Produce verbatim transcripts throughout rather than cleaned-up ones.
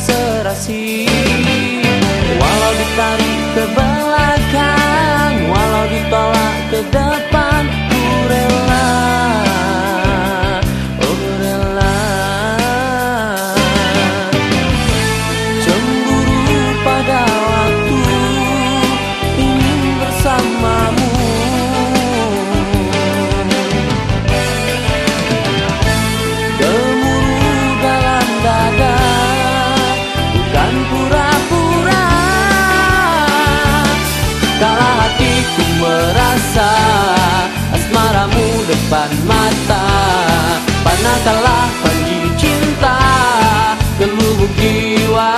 serasi. Walau ditarik ke belakang, walau ditolak ke depan, ku rela, oh rela. Cemburu pada waktu ingin bersamamu, gemuruh dalam dada bukan pura-pura. Kala hatiku merasa asmaramu depan mata, panahkanlah panji cinta ke lubuk jiwa.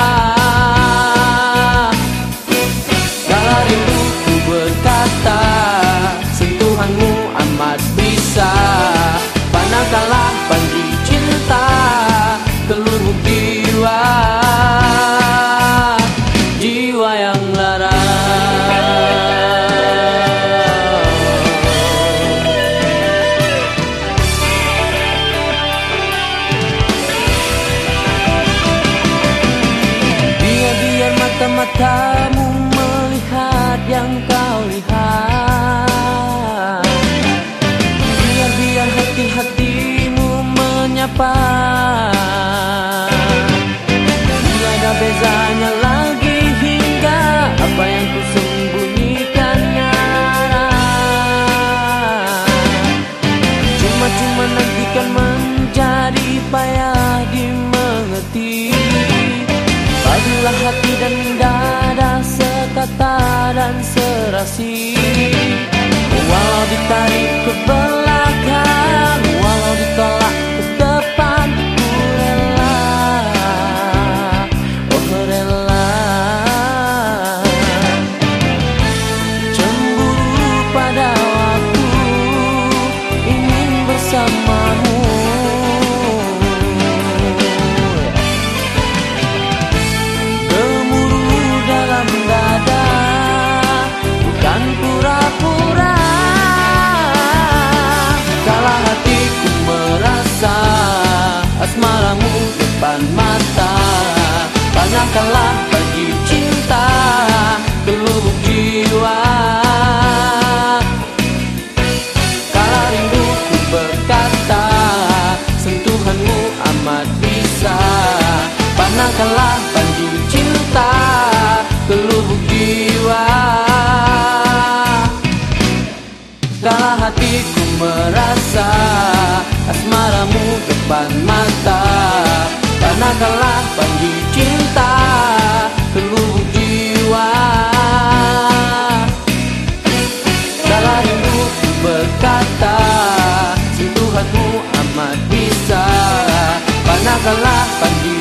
Kala rinduku berkata, sentuhanmu amat bisa, panahkanlah panji cinta ke lubuk jiwa, jiwa yang lara. Biar-biar mata-matamu melihat yang kau lihat, biar-biar hati-hatimu menyapa. Tiada bezanya lagi hingga apa yang ku sembunyikan nyara. Cuma-cuma nantikan menjadi payah dimengerti. Padulah hati dan dada sekata dan serasi. Walau ditarik ke belakang, walau ditolak ke depan, ku rela, oh rela. Cemburu pada waktu ingin bersamamu, gemuruh dalam dada bukan pura-pura. Kala hatiku merasa asmaramu depan mata, panahkanlah panji cinta ke lubuk jiwa. Kala rinduku berkata, sentuhanmu amat bisa, panahkanlah panji cinta ke lubuk jiwa. Kala hatiku merasa asmaramu depan mata, panahkanlah panji cinta ke lubuk jiwa. Kala rinduku berkata, sentuhanmu amat bisa, panahkanlah panji